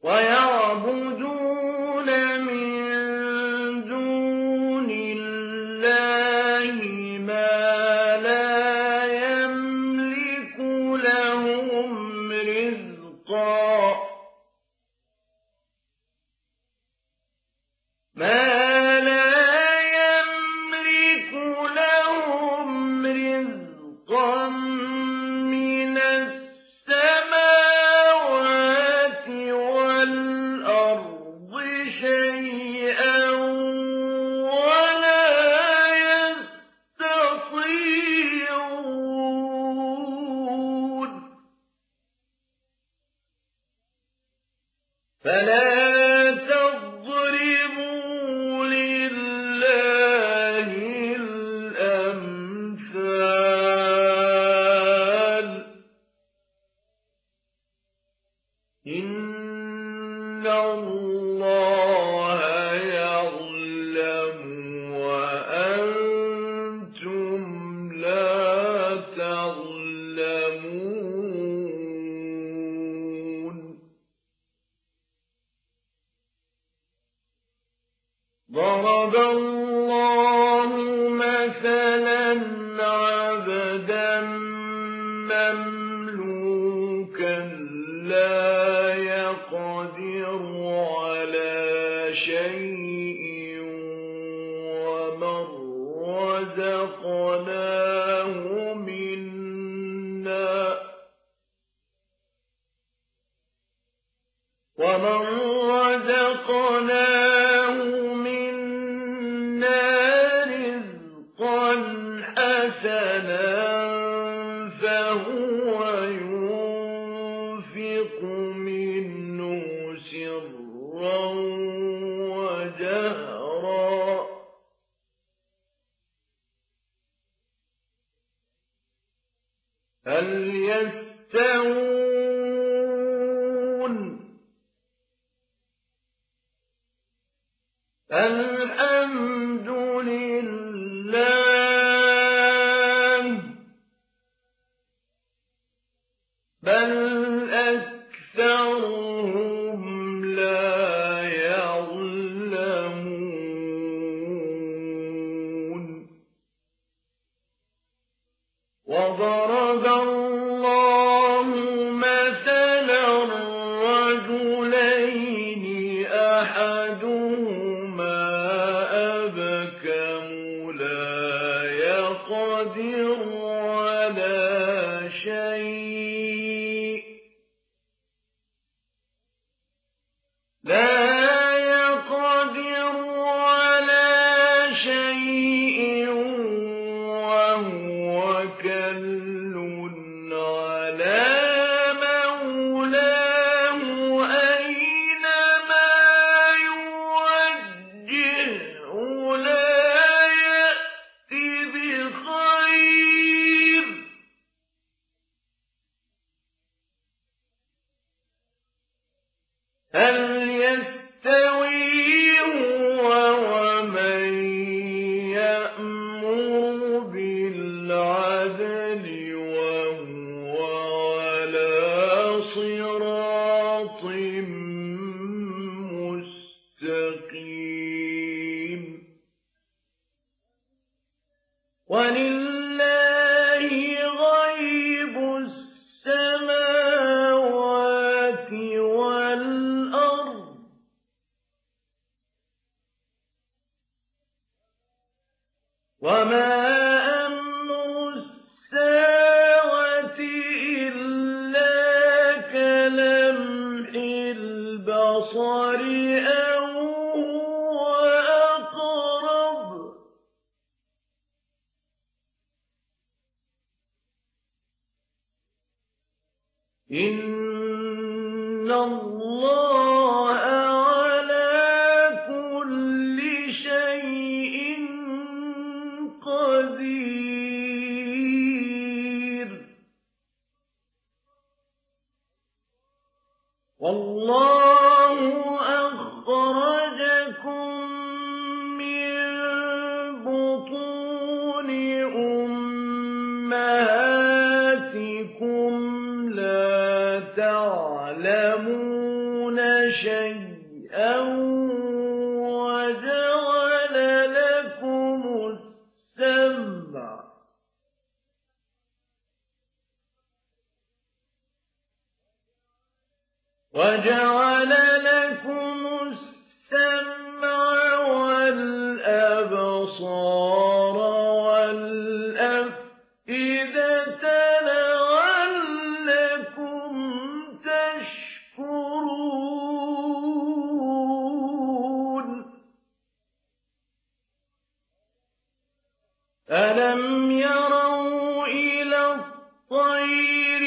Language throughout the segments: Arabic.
ويعبدون من دون الله ما لا يملك لهم رزقا من السماوات والأرض شيئا ولا يستطيعون فلا تضربوا لله الأمثال إن الله يعلم وأنتم لا تعلمون ضرب الله مثلا عبدا مملوكا لا يقدر على شيء ومن رزقناه منا رزقا حسنا فهو ينفق منه سرا وجهرا هل يستوون الحمد لله بل أكثرهم لا يعلمون وضرب الله مثلا رجلين أحدهما أبكم لا يقدر على شيء وهو كل على مولاه أينما يوجهه لا يأتي بخير هل يستوي هو ومن يأمر بالعدل وهو على صراط مستقيم ولله غيب السماوات والأرض وما أمر الساعة إلا كلمح البصر أو هو أقرب إن الله على كل شيء قدير والله أخرجكم من بطون أمهاتكم لا تعلمون شيئا وجعل لكم السمع والأبصار والأفئدة لعلكم تشكرون ألم يروا إلى الطير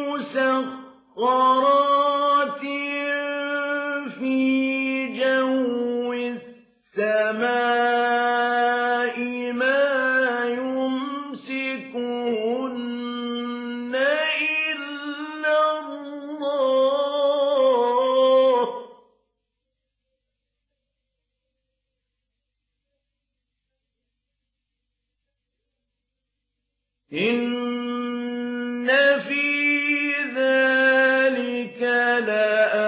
مسخرات في جو السماء ما يمسكهن إلا الله إن في ذلك لآيات